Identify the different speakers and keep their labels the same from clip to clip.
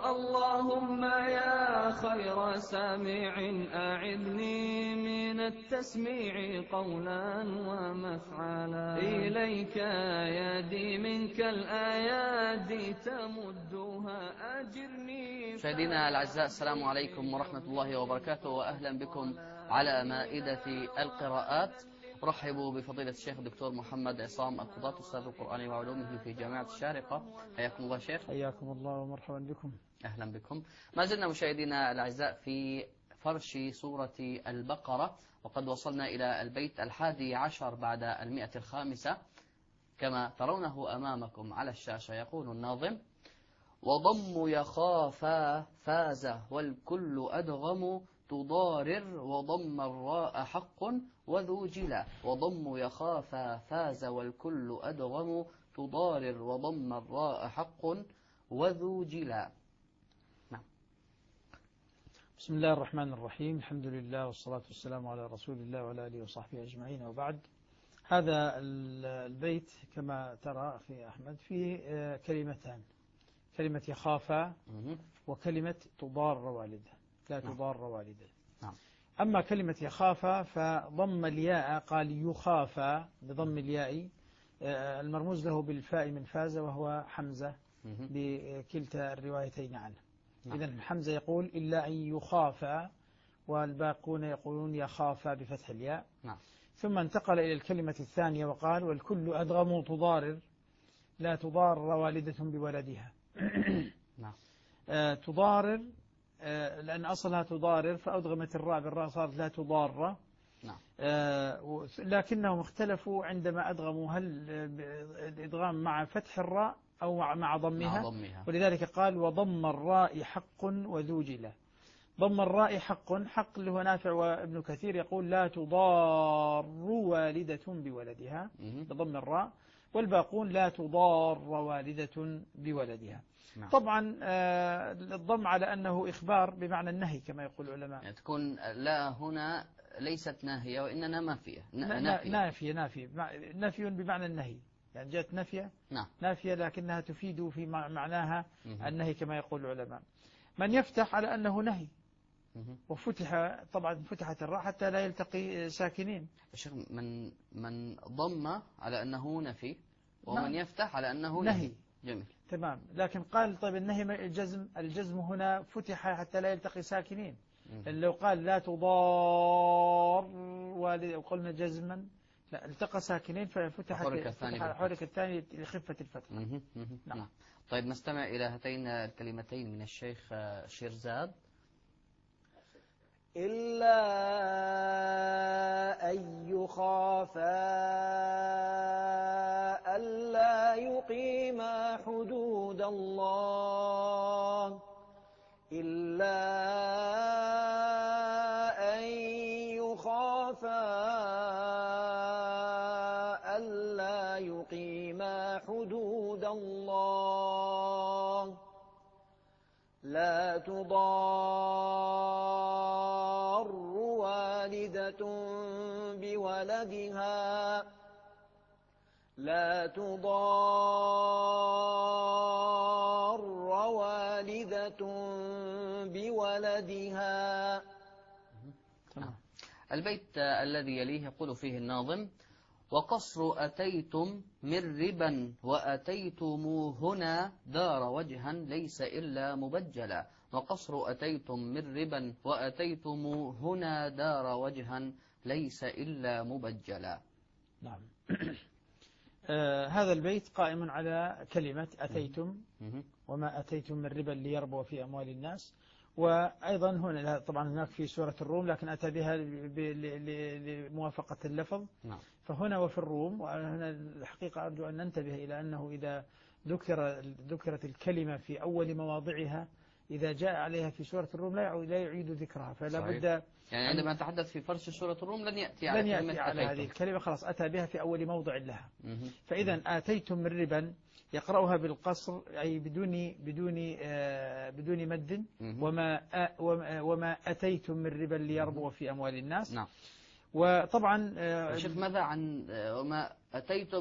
Speaker 1: اللهم يا خير سامع أعذني من التسميع قولا ومفعلا، إليك يدي منك الآيات تمدها أجرني.
Speaker 2: مشاهدينا الأعزاء، السلام عليكم ورحمة الله وبركاته، وأهلا بكم على مائدة القراءات. أرحب بفضيلة الشيخ الدكتور محمد عصام القضاة، أستاذ القرآن وعلومه في جامعة الشارقة. حياكم الله شيخ.
Speaker 3: حياكم الله ومرحبا بكم.
Speaker 2: أهلا بكم. ما زلنا مشاهدينا الأعزاء في فرش سورة البقرة، وقد وصلنا إلى البيت 11 بعد 105 كما ترونه أمامكم على الشاشة. يقول الناظم: وضم يخافا فاز والكل أدغم تضارر وضم الراء حق وذو جلا. وضم يخافا فاز والكل أدغم تضارر وضم الراء حق وذو جلا. نعم.
Speaker 3: بسم الله الرحمن الرحيم، الحمد لله والصلاة والسلام على رسول الله وعلى آله وصحبه أجمعين، وبعد. هذا البيت كما ترى أخي أحمد فيه كلمتان، كلمة يخافا وكلمة تضار والده، لا تضار والده. أما كلمة يخافا فضم الياء، قال يخافا بضم الياء، المرموز له بالفاء من فاز وهو حمزة بكلتا الروايتين عنه. إذن حمزة يقول إلا أن يخافا، والباقون يقولون يخافا بفتح الياء. ثم انتقل إلى الكلمة الثانية وقال والكل أدغم تضارر، لا تضار والدة بولدها. تضارر لأن أصلها تضارر، فأدغمت الراء بالراء صارت لا تضار. لكنهم اختلفوا عندما أدغموا، هل الإدغام مع فتح الراء أو مع ضمها. ولذلك قال وضم الراء حق وذو جلة. ضم الراء حق اللي هو نافع وابن كثير يقول لا تضار والدة بولدها بضم الراء، والباقون لا تضار والدة بولدها. طبعا الضم على أنه إخبار بمعنى النهي كما يقول العلماء،
Speaker 2: يعني تكون لا هنا ليست ناهية وإنما نافية.
Speaker 3: نافية بمعنى النهي، يعني جاءت نافية لكنها تفيد في معناها النهي كما يقول العلماء. من يفتح على أنه نهي، وفتح طبعا فتحت الراء حتى لا يلتقي ساكنين.
Speaker 2: الشيخ من ضم على أنه نفي، ومن يفتح على أنه نهي. جميل،
Speaker 3: تمام. لكن قال طيب النهي الجزم هنا فتح حتى لا يلتقي ساكنين. لو قال لا تضار وقلنا جزما لا التقى ساكنين ففتحت حرك الثاني لخفة الفتح.
Speaker 2: نعم. طيب نستمع إلى هاتين الكلمتين من الشيخ شيرزاد.
Speaker 4: إلا أن يخافا ألا يقيما حدود الله، إلا أن يخافا ألا يقيما حدود الله، لا تضار والدة بولدها، لا تضار والدة بولدها.
Speaker 2: البيت الذي يليه يقول فيه الناظم: وقصر أتيتم من ربا وأتيتموهنا دار وجها ليس إلا مبجلا. وقصر أتيتم من ربا وأتيتموهنا دار وجها ليس إلا مبجلا.
Speaker 3: نعم. هذا البيت قائم على كلمة أتيتم، وما أتيتم من ربا ليربو في أموال الناس. وأيضا هنا طبعا هناك في سورة الروم، لكن أتى بها لموافقة اللفظ. فهنا وفي الروم. وهنا الحقيقة أرجو أن ننتبه إلى أنه إذا ذكرت الكلمة في أول مواضعها، إذا جاء عليها في سورة الروم لا يعيد ذكرها، فلا بد
Speaker 2: يعني عندما نتحدث في فرش سورة الروم لن يأتي
Speaker 3: على هذه الكلمة، خلاص أتى بها في أول موضع لها. فإذا آتيتم من ربا يقرأها بالقصر، أي بدون مد. وما أتيتم من ربا ليربو في أموال الناس. وطبعا
Speaker 2: شيخ ماذا عن وما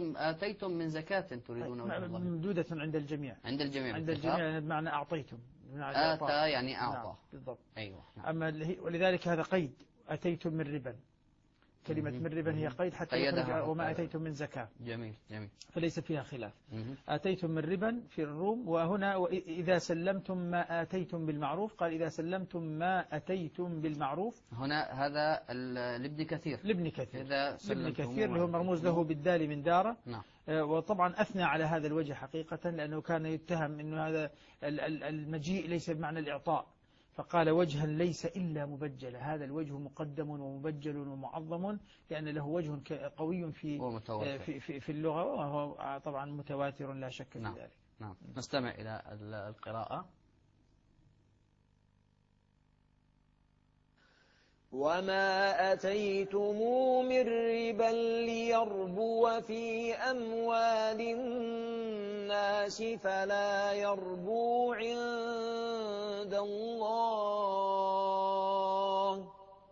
Speaker 2: أتيتم من زكاة تريدون وجه الله؟
Speaker 3: ممدودة عند الجميع.
Speaker 2: عند الجميع
Speaker 3: بمعنى أعطيتم
Speaker 2: آتى يعني أعطى.
Speaker 3: نعم بالضبط.
Speaker 2: أيوة. نعم.
Speaker 3: أما ولذلك هذا قيد، أتيتم من ربا، كلمة من ربا هي قيد حتى يخرج وما أتيتم من زكاة.
Speaker 2: جميل جميل.
Speaker 3: فليس فيها خلاف. آتيتم من ربا في الروم، وهنا إذا سلمتم ما آتيتم بالمعروف، قال إذا سلمتم ما أتيتم بالمعروف.
Speaker 2: هنا هذا لابن كثير.
Speaker 3: لابن كثير.
Speaker 2: لابن
Speaker 3: كثير اللي هو مرموز له بالدال من داره.
Speaker 2: نعم.
Speaker 3: وطبعا أثنى على هذا الوجه حقيقة، لأنه كان يتهم أنه هذا المجيء ليس بمعنى الإعطاء، فقال وجها ليس إلا مبجلا، هذا الوجه مقدم ومبجل ومعظم، لأن له وجه قوي في اللغة، وهو طبعا متواتر لا شك في ذلك.
Speaker 2: نعم. نستمع إلى القراءة.
Speaker 4: وما أتيتم من ربا ليربو في أموال الناس فلا يربو عند الله،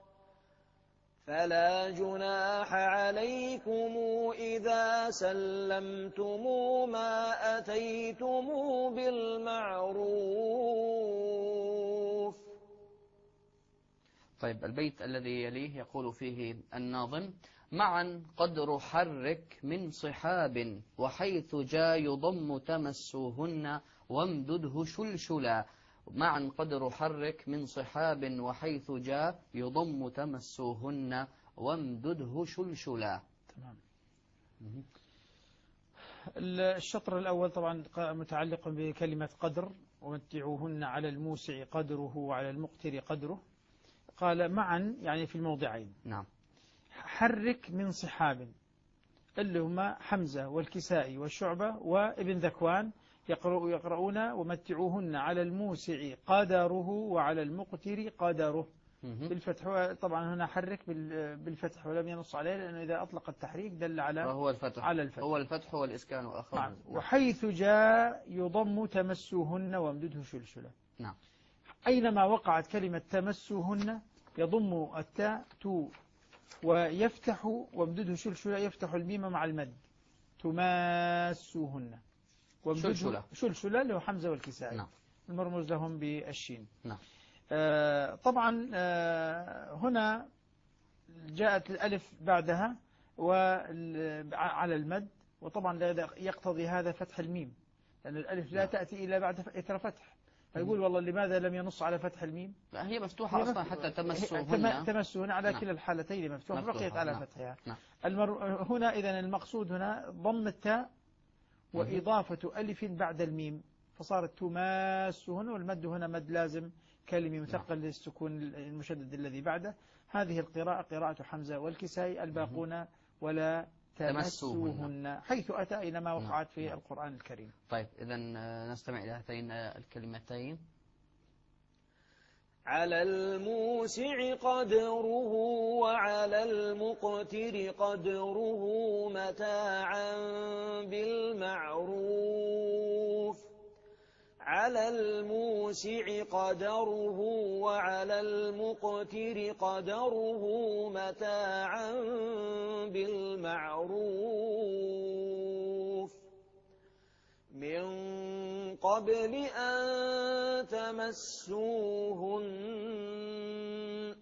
Speaker 4: فلا جناح عليكم إذا سلمتم ما أتيتم بالمعروف.
Speaker 2: طيب البيت الذي يليه يقول فيه الناظم: معا قدر حرك من صحاب وحيث جا يضم تمسوهن وامدده شلشلا. معا قدر حرك من صحاب وحيث جا يضم تمسوهن وامدده شلشلا.
Speaker 3: تمام. الشطر الأول طبعا متعلق بكلمة قدر، ومتعوهن على الموسع قدره وعلى المقتر قدره. قال معا يعني في الموضعين.
Speaker 2: نعم.
Speaker 3: حرك من صحاب اللي هما حمزة والكسائي والشعبة وابن ذكوان يقرؤون ومتعوهن على الموسع قدره وعلى المقتر قدره بالفتح. طبعا هنا حرك بالفتح ولم ينص عليه، لأنه إذا أطلق التحريك دل على
Speaker 2: الفتح.
Speaker 3: على الفتح.
Speaker 2: هو الفتح والإسكان وآخر.
Speaker 3: نعم. وحيث جاء يضم تمسوهن وامدده شلشلا.
Speaker 2: نعم.
Speaker 3: أينما وقعت كلمة تمسوهن يضم التاء تو، ويفتح وامدده شلشلا، يفتح الميم مع المد تماسوهن وامدده شلشلا اللي هو حمزة والكسائي.
Speaker 2: نعم.
Speaker 3: المرموز لهم بالشين.
Speaker 2: نعم.
Speaker 3: طبعا هنا جاءت الألف بعدها وعلى المد، وطبعا يقتضي هذا فتح الميم، لأن الألف لا تأتي إلا بعد إثر فتح. فيقول والله لماذا لم ينص على فتح الميم؟
Speaker 2: لا هي مفتوحة أصلا حتى تمسوهن.
Speaker 3: تمسوهن على كلا الحالتين مفتوحة، بقيت على فتحها.
Speaker 2: نعم.
Speaker 3: هنا إذن المقصود هنا ضم التاء وإضافة ألف بعد الميم، فصارت تماسهن، والمد هنا مد لازم كلمة مثقل للسكون المشدد الذي بعده. هذه القراءة قراءة حمزة والكسائي، الباقون ولا تمسوهن حيث أتى أينما وقعت في القرآن الكريم.
Speaker 2: طيب إذن نستمع إلى هاتين الكلمتين.
Speaker 4: على الموسع قدره وعلى المقتر قدره متاعا بالمعروف. على الموسع قدره وعلى المقتر قدره متاعا بالمعروف من قبل أن تمسوهن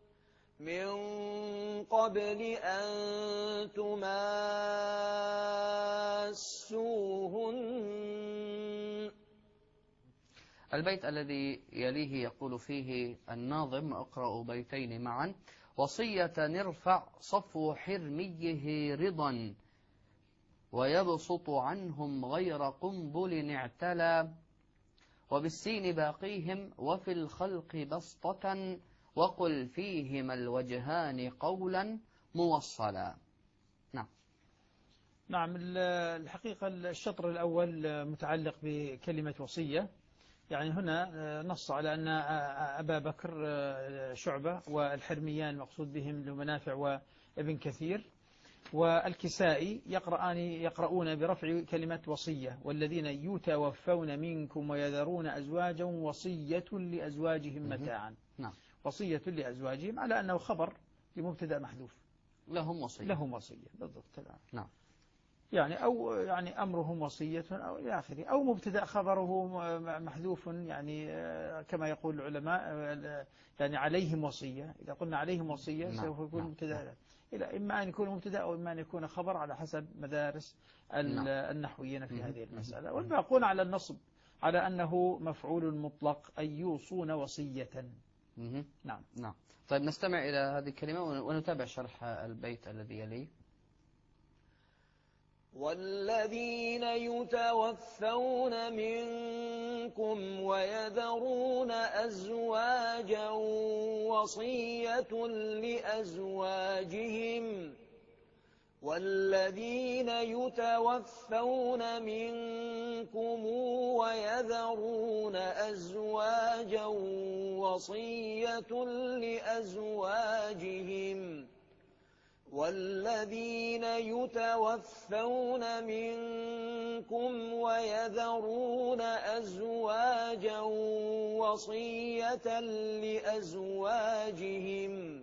Speaker 4: تماسوهن.
Speaker 2: البيت الذي يليه يقول فيه الناظم: اقرأوا بيتين معا. وصية نرفع صفو حرميه رضا ويبسط عنهم غير قنبل اعتلى وبالسين باقيهم وفي الخلق بسطة وقل فيهما الوجهان قولا موصلا. نعم.
Speaker 3: نعم. الحقيقة الشطر الأول متعلق بكلمة وصية، يعني هنا نص على أن أبا بكر شعبة والحرميان مقصود بهم لمنافع وابن كثير والكسائي يقرؤون برفع كلمة وصية: والذين يتوفون منكم ويذرون أزواجا وصية لأزواجهم متاعا.
Speaker 2: نعم.
Speaker 3: وصية لأزواجهم على أنه خبر لمبتدأ محذوف.
Speaker 2: لهم وصية.
Speaker 3: لهم وصية بالضبط.
Speaker 2: نعم.
Speaker 3: يعني أو يعني أمرهم وصية أو إلى آخره، أو مبتدأ خبره محذوف، يعني كما يقول العلماء يعني عليهم وصية. إذا قلنا عليهم وصية سوف يكون مبتدأ، إلى إما أن يكون مبتدأ أو إما أن يكون خبر على حسب مدارس النحويين في هذه المسألة. والباقون على النصب على أنه مفعول مطلق أي يوصون وصية.
Speaker 2: نعم نعم. طيب نستمع إلى هذه الكلمة ونتابع شرح البيت الذي يليه.
Speaker 4: والذين يتوفون منكم ويذرون أزواجا وصية لأزواجهم والذين يتوفون منكم ويذرون أزواجا وصية لأزواجهم والذين يتوفون منكم ويذرون أزواجا وصية لأزواجهم.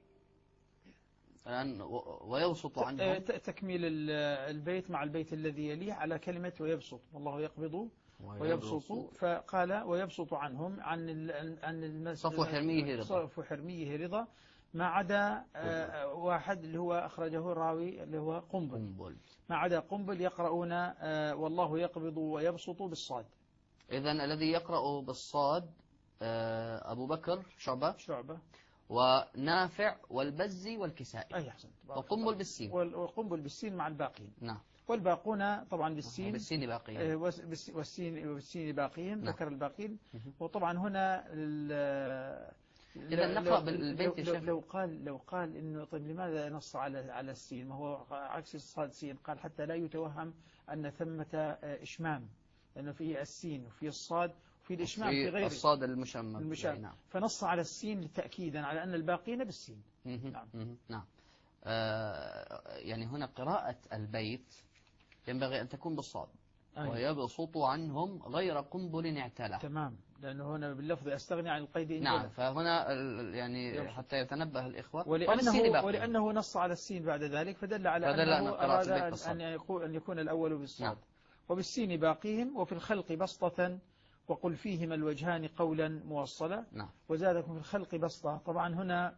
Speaker 2: الآن ويبسط عنهم
Speaker 3: تكميل البيت مع البيت الذي يليه على كلمة ويبسط. والله يقبض ويبسط، فقال ويبسط عنهم عن صفو حرميه رضا ما عدا واحد اللي هو أخرجه الراوي اللي هو قنبل. ما عدا قنبل يقرؤون والله يقبض ويبسط بالصاد.
Speaker 2: إذن الذي يقرأ بالصاد أبو بكر شعبة ونافع والبزي والكسائي.
Speaker 3: أي أحسنت.
Speaker 2: وقنبل بالسين.
Speaker 3: وقنبل بالسين مع الباقين.
Speaker 2: نعم.
Speaker 3: والباقون طبعا بالسين
Speaker 2: باقيين.
Speaker 3: والسين باقيين. ذكر الباقين. وطبعا هنا
Speaker 2: إذا نقرأ بالبيت
Speaker 3: لو قال إنه طيب لماذا نص على السين؟ ما هو عكس الصاد سين. قال حتى لا يتوهم أن ثمة إشمام، لأنه فيه السين وفيه الصاد وفيه الإشمام في غير
Speaker 2: الصاد المشمم. نعم.
Speaker 3: فنص على السين تأكيدا على أن الباقين بالسين.
Speaker 2: نعم. يعني هنا قراءة البيت ينبغي أن تكون بالصاد. ويبسط عنهم غير قنبل اعتلى.
Speaker 3: تمام، لأنه هنا باللفظ أستغني عن القيد.
Speaker 2: نعم، فهنا يعني حتى يتنبه الإخوة.
Speaker 3: ولأنه نص على السين بعد ذلك فدل على أنه أراد أن يكون الأول بالصاد. نعم. وبالسين باقيهم وفي الخلق بسطة وقل فيهما الوجهان قولا موصلا.
Speaker 2: نعم.
Speaker 3: وزادكم في الخلق بسطة. طبعا هنا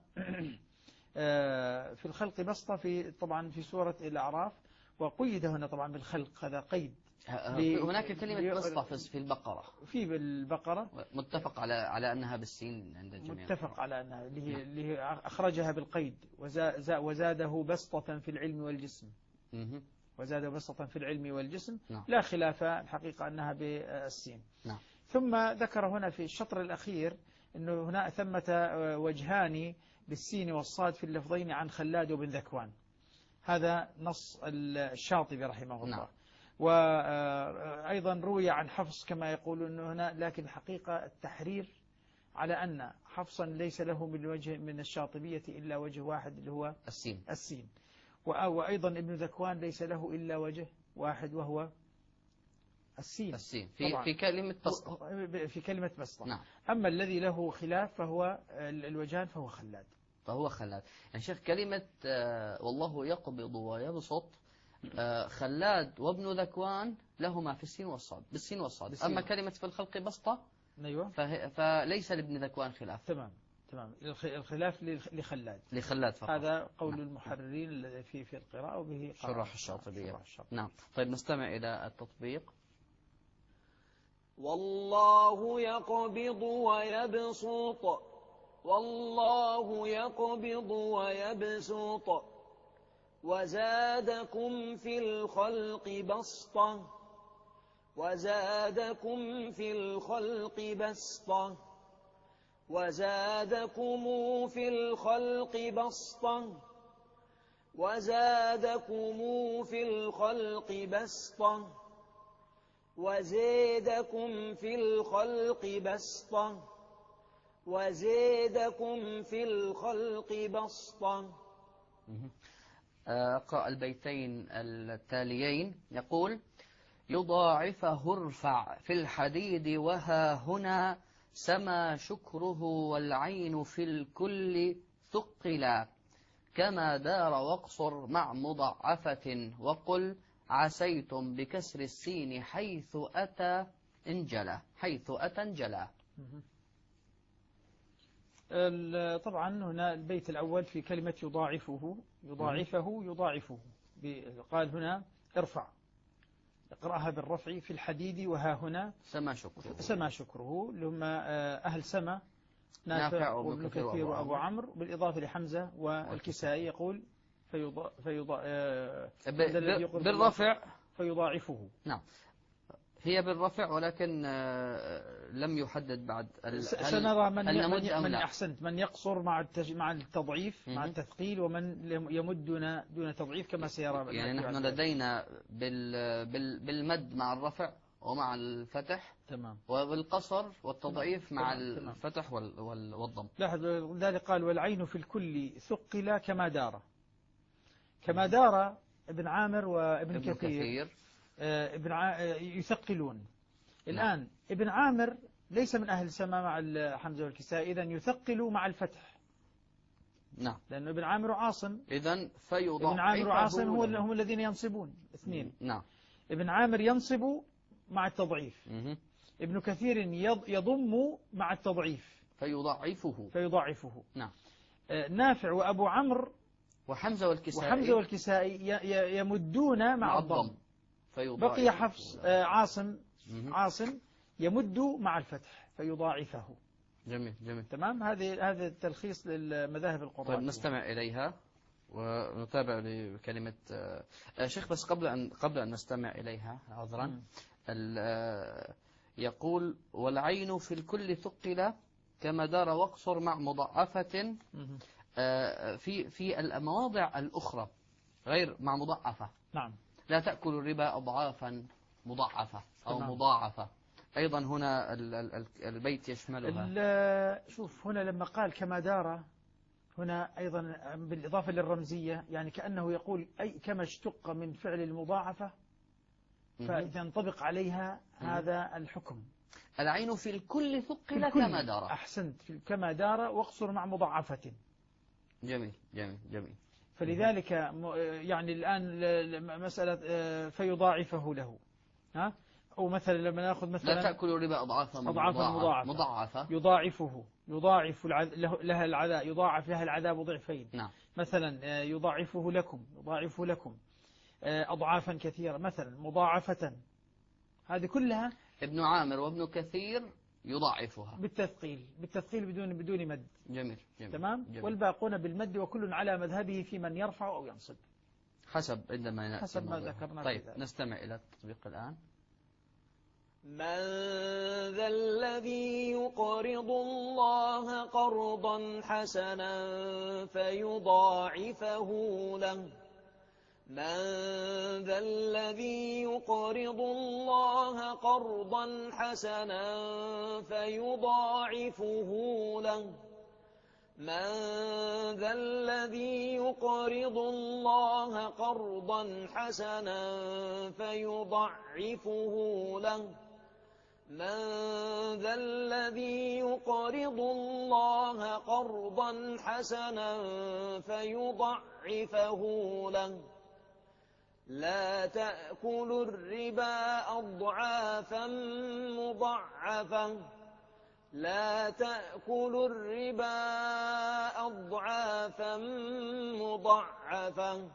Speaker 3: في الخلق بسطة طبعا في سورة الأعراف، وقيد هنا طبعا بالخلق، هذا قيد.
Speaker 2: هناك كلمة بسطة في البقرة.
Speaker 3: في بالبقرة
Speaker 2: متفق على أنها بالسين عند الجميع.
Speaker 3: متفق على أنها اللي أخرجها بالقيد. وزاده بسطة في العلم والجسم. وزاده بسطة في العلم والجسم.
Speaker 2: نعم.
Speaker 3: لا خلاف الحقيقة أنها بالسين.
Speaker 2: نعم.
Speaker 3: ثم ذكر هنا في الشطر الأخير أنه هنا ثمة وجهان بالسين والصاد في اللفظين عن خلاد وبن ذكوان. هذا نص الشاطبي رحمه الله.
Speaker 2: نعم.
Speaker 3: وأيضا روي عن حفص كما يقولون هنا، لكن حقيقة التحرير على أن حفصا ليس له من وجه من الشاطبية إلا وجه واحد اللي هو السين. وأيضا ابن ذكوان ليس له إلا وجه واحد وهو السين
Speaker 2: في كلمة بسطة.
Speaker 3: في كلمة بسطة.
Speaker 2: نعم.
Speaker 3: أما الذي له خلاف فهو الوجهان فهو خلاد.
Speaker 2: يعني شيخ كلمة والله يقبض ويبسط، خلاد وابن ذكوان لهما في السين والصاد. أما كلمة في الخلق بسطة
Speaker 3: أيوة
Speaker 2: فليس لابن ذكوان خلاف.
Speaker 3: تمام. الخلاف لخلاد
Speaker 2: فقط.
Speaker 3: هذا قول المحررين الذي في القراءة وبه
Speaker 2: شرح الشاطبية. نعم. طيب نستمع إلى التطبيق.
Speaker 4: والله يقبض ويبسط والله يقبض ويبسط وزادكم في الخلق بسطة وزادكم في الخلق بسطة وزادكم في الخلق بسطة وزادكم في الخلق بسطة وزيدكم في الخلق بسطة وزيدكم في الخلق بسطة.
Speaker 2: أقرأ البيتين التاليين. يقول يضاعفه ارفع في الحديد وها هنا سما شكره والعين في الكل ثقلا كما دار واقصر مع مضاعفة وقل عسيتم بكسر السين حيث أتى انجلى. حيث أتى انجلى.
Speaker 3: طبعا هنا البيت الأول في كلمة يضاعفه يضاعفه قال هنا ارفع، اقرأها بالرفع في الحديد وها هنا سما شكره اللي هم أهل سما نافع وابن كثير وأبو عمرو بالإضافة لحمزة والكسائي يقول
Speaker 2: بالرفع
Speaker 3: فيضاعفه.
Speaker 2: نعم، هي بالرفع ولكن لم يحدد بعد.
Speaker 3: سنرى من أحسنت من يقصر مع التضعيف مع التثقيل ومن يمد دون تضعيف كما سيرى.
Speaker 2: يعني نحن لدينا بالمد مع الرفع ومع الفتح،
Speaker 3: تمام،
Speaker 2: وبالقصر والتضعيف مع الفتح والضم.
Speaker 3: لاحظ ذلك قال والعين في الكل ثقل كما دار ابن عامر وابن كثير يثقلون. الآن ابن عامر ليس من أهل سما مع حمزة والكسائي، إذن يثقل مع الفتح.
Speaker 2: نعم،
Speaker 3: لأن ابن عامر وعاصم،
Speaker 2: إذن فيضاعفه.
Speaker 3: ابن عامر وعاصم هم الذين ينصبون اثنين.
Speaker 2: نعم،
Speaker 3: ابن عامر ينصب مع التضعيف، ابن كثير يضم مع التضعيف فيضاعفه.
Speaker 2: نعم.
Speaker 3: نافع وأبو عمرو
Speaker 2: وحمزة
Speaker 3: والكسائي يمدون مع الضم. بقي حفص عاصم يمد مع الفتح فيضاعفه.
Speaker 2: جميل.
Speaker 3: تمام، هذا التلخيص للمذاهب القراء.
Speaker 2: طيب نستمع إليها ونتابع لكلمة شيخ. بس قبل أن نستمع إليها عذرا، يقول والعين في الكل ثقل كما دار واقصر مع مضاعفة في المواضع الأخرى غير مع مضاعفة.
Speaker 3: نعم،
Speaker 2: لا تأكل الربا أضعافا مضاعفة أو مضاعفة. أيضا هنا البيت يشملها.
Speaker 3: شوف هنا لما قال كما دار هنا أيضا بالإضافة للرمزية، يعني كأنه يقول أي كما اشتق من فعل المضاعفة فينطبق عليها هذا الحكم.
Speaker 2: العين في الكل ثقل كما دار.
Speaker 3: أحسنت، كما دار واقصر مع مضاعفة.
Speaker 2: جميل.
Speaker 3: فلذلك يعني الآن مسألة فيضاعفه له، ها؟ أو مثلا لما نأخذ مثلا
Speaker 2: لا تأكل الربا أضعافا مضاعفة
Speaker 3: يضاعف لها العذاب، يضاعف لها العذاب ضعفين.
Speaker 2: نعم.
Speaker 3: مثلا يضاعف لكم أضعافا كثيرة، مثلا مضاعفة. هذه كلها
Speaker 2: ابن عامر وابن كثير يضاعفها
Speaker 3: بالتثقيل بدون مد.
Speaker 2: جميل.
Speaker 3: تمام. والباقون بالمد وكل على مذهبه في من يرفع أو ينصب
Speaker 2: حسب ما
Speaker 3: ذكرنا.
Speaker 2: طيب نستمع إلى التطبيق الآن.
Speaker 4: من ذا الذي يقرض الله قرضا حسنا فيضاعفه له. من ذا الذي يقرض الله قرضا حسنا فيضاعفه له. من ذا الذي يقرض الله قرضا حسنا فيضاعفه له. من ذا الذي يقرض الله قرضا حسنا فيضاعفه له. لا تأكلوا الربا أضعافا مضاعفة. لا تأكلوا الربا أضعافا مضاعفة.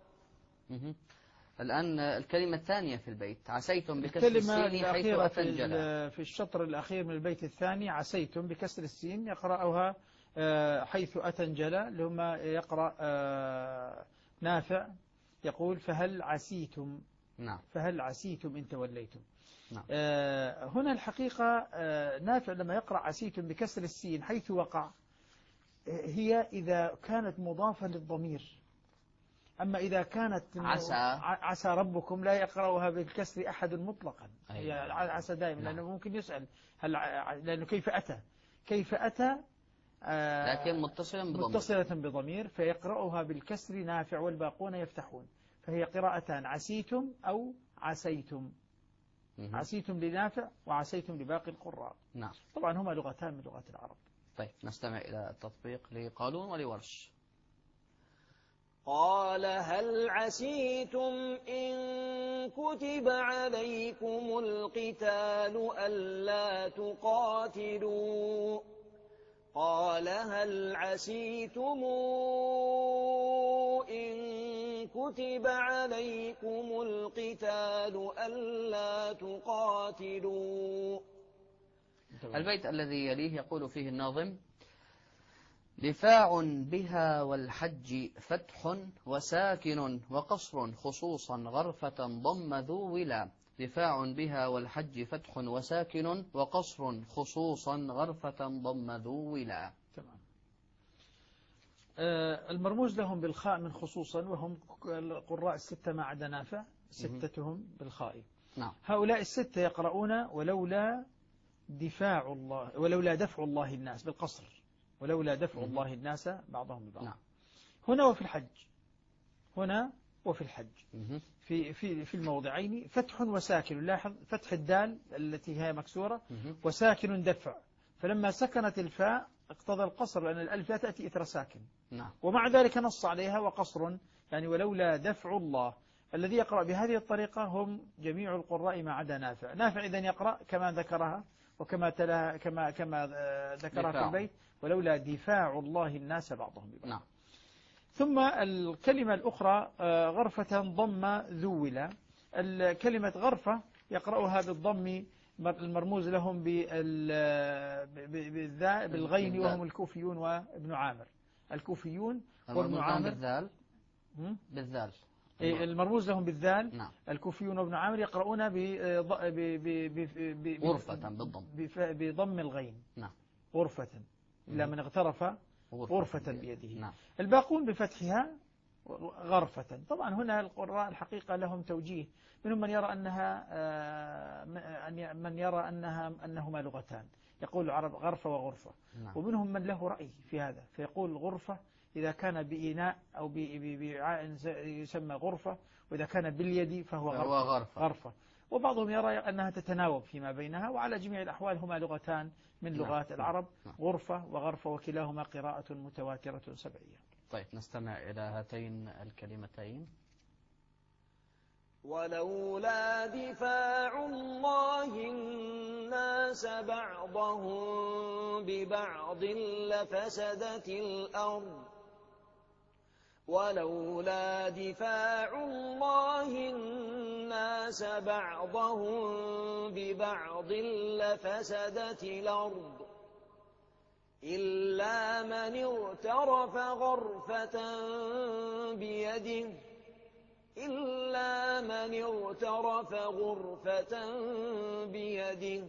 Speaker 2: الآن الكلمة الثانية في البيت عسيتم بكسر السين حيث أتى انجلى.
Speaker 3: في الشطر الأخير من البيت الثاني عسيتم بكسر السين يقرأها حيث أتى انجلى، اللي هم يقرأ نافع يقول فهل عسيتم.
Speaker 2: نعم.
Speaker 3: فهل عسيتم إن توليتم.
Speaker 2: نعم.
Speaker 3: هنا الحقيقة نافع لما يقرأ عسيتم بكسر السين حيث وقع هي إذا كانت مضافة للضمير. أما إذا كانت عسى ربكم لا يقرأها بالكسر أحد مطلقا. هي عسى دائما. نعم. لأنه ممكن يسأل لأنه كيف أتى
Speaker 2: لكن
Speaker 3: متصلة بضمير فيقرأها بالكسر نافع والباقون يفتحون. فهي قراءتان عسيتم أو عسيتم. عسيتم لنافع وعسيتم لباقي القراء.
Speaker 2: نعم.
Speaker 3: طبعا هما لغتان من لغات العرب.
Speaker 2: طيب نستمع إلى التطبيق لقالون ولورش.
Speaker 4: قال هل عسيتم إن كتب عليكم القتال ألا تقاتلوا قال هل عسيتم إن كتب عليكم القتال ألا تقاتلوا.
Speaker 2: البيت الذي يليه يقول فيه الناظم: دفاع بها والحج فتح وساكن وقصر خصوصا غرفة ضم ذو ولا. دفاع بها والحج فتح وساكن وقصر خصوصا غرفة ضم ذو ولا.
Speaker 3: تمام. المرموز لهم بالخاء من خصوصا، وهم القراء الستة ما عدا نافع، ستتهم بالخاء.
Speaker 2: نعم.
Speaker 3: هؤلاء الستة يقرؤون ولولا دفاع الله، ولولا دفع الله الناس بالقصر، ولولا دفع الله الناس بعضهم ببعض.
Speaker 2: نعم.
Speaker 3: هنا وفي الحج، هنا وفي الحج في الموضعين فتح وساكن. لاحظ فتح الدال التي هي مكسورة وساكن دفع، فلما سكنت الفاء اقتضى القصر لأن الألف لا تأتي إثر ساكن.
Speaker 2: نعم.
Speaker 3: ومع ذلك نص عليها وقصر، يعني ولولا دفع الله. الذي يقرأ بهذه الطريقة هم جميع القراء ما عدا نافع. نافع إذن يقرأ كما ذكرها وكما تلا كما ذكرها في البيت: ولولا دفاع الله الناس بعضهم ببعض.
Speaker 2: نعم.
Speaker 3: ثم الكلمة الأخرى غرفة ضم ذولا. الكلمة غرفة يقرأها بالضم المرموز لهم بالغين، وهم الكوفيون وابن عامر. الكوفيون وابن عامر
Speaker 2: بالذال،
Speaker 3: المرموز لهم بالذال.
Speaker 2: نعم.
Speaker 3: الكوفيون وابن عامر يقرؤون
Speaker 2: غرفة بالضم،
Speaker 3: بضم الغين.
Speaker 2: نعم.
Speaker 3: غرفة إلا من اغترف غرفة بيده.
Speaker 2: نعم.
Speaker 3: الباقون بفتحها غرفة. طبعا هنا القراء الحقيقة لهم توجيه، منهم من يرى أنهما لغتان، يقول العرب غرفة وغرفة. نعم. ومنهم من له رأي في هذا فيقول غرفة إذا كان بإناء أو بوعاء يسمى غرفة، وإذا كان باليد فهو غرفة. وبعضهم يرى أنها تتناوب فيما بينها، وعلى جميع الأحوال هما لغتان من لغات العرب، غرفة وغرفة، وكلاهما قراءة متواترة سبعية.
Speaker 2: طيب نستمع إلى هاتين الكلمتين:
Speaker 4: ولولا دفاع الله الناس بعضهم ببعض لفسدت الأرض ولولا دفاع الله الناس بعضهم ببعض لفسدت الأرض إلا من اغترف غرفة بيده إلا من اغترف غرفة بيده.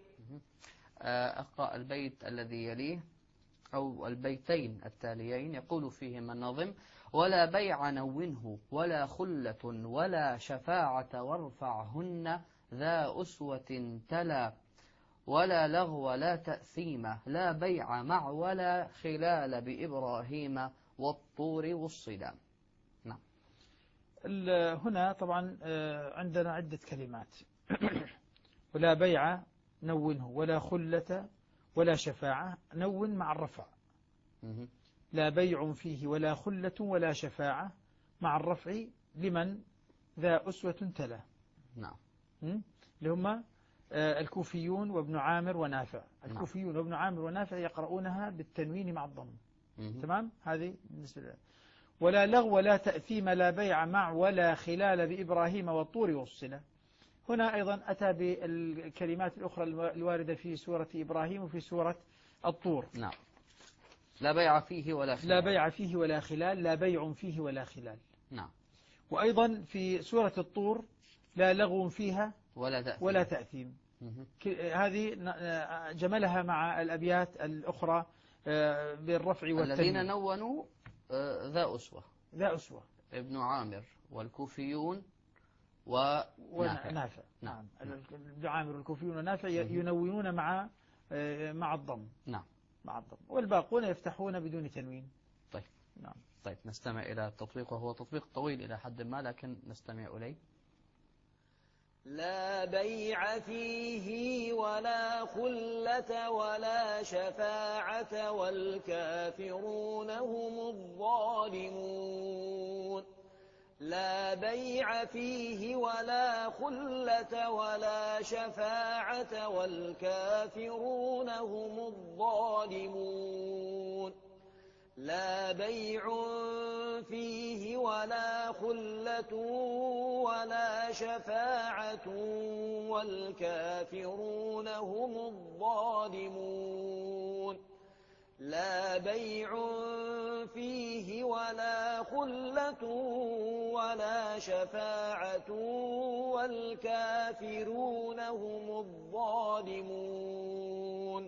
Speaker 2: أقرأ البيت الذي يليه أو البيتين التاليين. يقول فيهما الناظم: ولا بيع نونه ولا خلة ولا شفاعة وارفعهن ذا أسوة تلا ولا لغو لا تأثيم لا بيع مع ولا خلال بإبراهيم والطور والصلا. نعم.
Speaker 3: هنا طبعا عندنا عدة كلمات: ولا بيع نونه ولا خلة ولا شفاعة. نون مع الرفع، لا بيع فيه ولا خلة ولا شفاعة مع الرفع لمن ذا أسوة تلا.
Speaker 2: نعم.
Speaker 3: اللي هم الكوفيون وابن عامر ونافع. الكوفيون وابن عامر ونافع يقرؤونها بالتنوين مع الضم. تمام. هذه بالنسبة لها. ولا لغو ولا تأثيم لا بيع مع ولا خلال بإبراهيم والطور والصلة. هنا أيضا أتى بالكلمات الأخرى الواردة في سورة إبراهيم وفي سورة الطور.
Speaker 2: نعم. لا بيع فيه ولا خلال.
Speaker 3: لا بيع فيه ولا خلال، لا بيع فيه ولا خلال.
Speaker 2: نعم.
Speaker 3: وأيضا في سورة الطور لا لغو فيها ولا تأثيم. هذه جملها مع الأبيات الأخرى بالرفع والتنوين.
Speaker 2: الذين نونوا ذا أسوة
Speaker 3: ابن
Speaker 2: عامر والكوفيون
Speaker 3: ونافع. نعم. ابن عامر والكوفيون ونافع ينونون مع الضم.
Speaker 2: نعم.
Speaker 3: مع الضم، والباقون يفتحون بدون تنوين.
Speaker 2: طيب.
Speaker 3: نعم.
Speaker 2: طيب نستمع إلى التطبيق، وهو تطبيق طويل إلى حد ما، لكن نستمع إليه.
Speaker 4: لا بيع فيه ولا خلة ولا شفاعة والكافرون هم الظالمون. لا بيع فيه ولا خلة ولا شفاعة والكافرون هم الظالمون. لا بيع فيه ولا خلة ولا شفاعة والكافرون هم الظالمون. لا بيع فيه ولا خلة ولا شفاعة والكافرون هم الظالمون.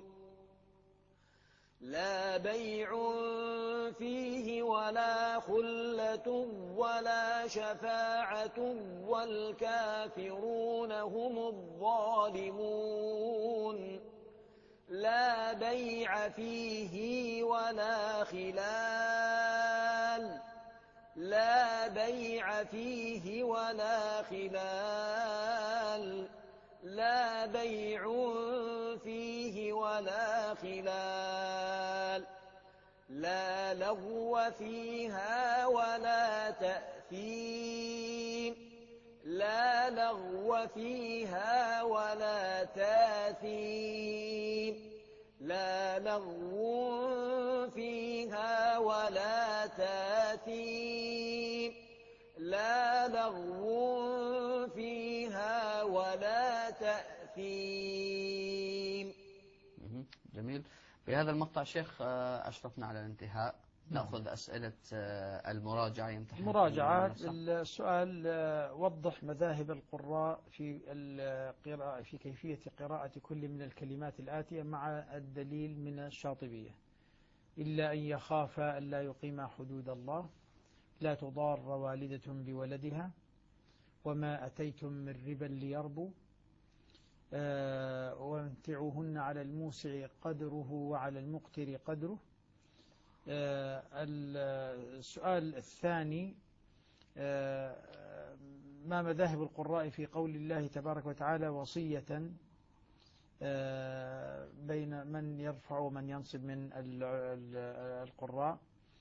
Speaker 4: لا بيع فيه ولا خلة ولا شفاعة والكافرون هم الظالمون. لا بيع فيه ولا خلال. لا بيع فيه ولا خلال. لا بيع فيه ولا خلال. لا لغو فيها ولا تأثيم. لا لغو فيها ولا تاثيم. لا لغو فيها ولا تاثيم. لا لغو فيها ولا تأثيم.
Speaker 2: جميل. بهذا المقطع شيخ أشرفنا على الانتهاء. نأخذ أسئلة المراجعة. يمتحن
Speaker 3: مراجعة السؤال: وضح مذاهب القراء في القراءة في كيفية قراءة كل من الكلمات الآتية مع الدليل من الشاطبية: إلا أن يخاف ألا يقيم حدود الله، لا تضار والدة بولدها، وما أتيتم من ربا ليربو، وامتعوهن على الموسع قدره وعلى المقتر قدره. السؤال الثاني: ما مذاهب القراء في قول الله تبارك وتعالى وصية بين من يرفع ومن ينصب من القراء،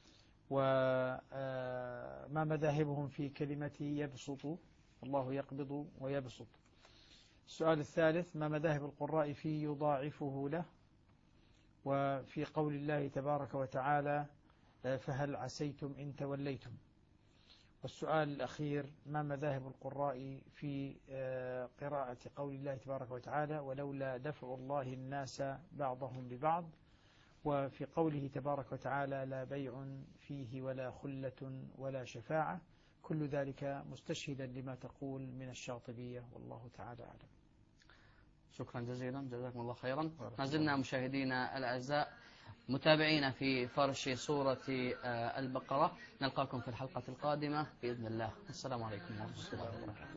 Speaker 3: وما مذاهبهم في كلمة يبسط، الله يقبض ويبسط. السؤال الثالث: ما مذاهب القراء في يضاعفه له، وفي قول الله تبارك وتعالى فهل عسيتم إن توليتم. والسؤال الأخير: ما مذاهب القراء في قراءة قول الله تبارك وتعالى ولولا دفع الله الناس بعضهم ببعض، وفي قوله تبارك وتعالى لا بيع فيه ولا خلة ولا شفاعة، كل ذلك مستشهدا لما تقول من الشاطبية، والله تعالى أعلم.
Speaker 2: شكرا جزيلا، جزاكم الله خيرا. ما زلنا مشاهدينا الأعزاء متابعين في فرش سورة البقرة. نلقاكم في الحلقة القادمة بإذن الله. السلام عليكم ورحمة الله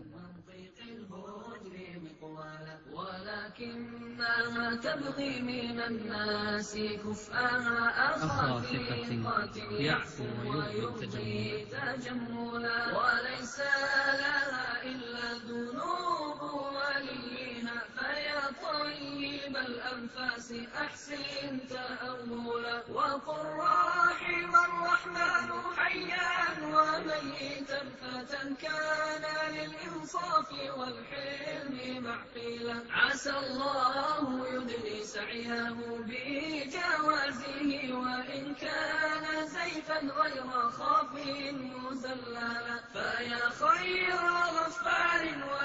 Speaker 2: وبركاته.
Speaker 1: ولكنها تبغي من الناس كفءها أخافقة يعفو ويبغي تجملا، وليس لها إلا ذنوب وليها، فيا طيب الأنفاس أحسن تأولا، وقل رحم الرحمن حيا وميتا فتى كان للإنصاف والحلم معقلا، عسى الله يدني سعيه بجوازه، وإن كان زيفا غير خاف مزللا، فيا خير غفار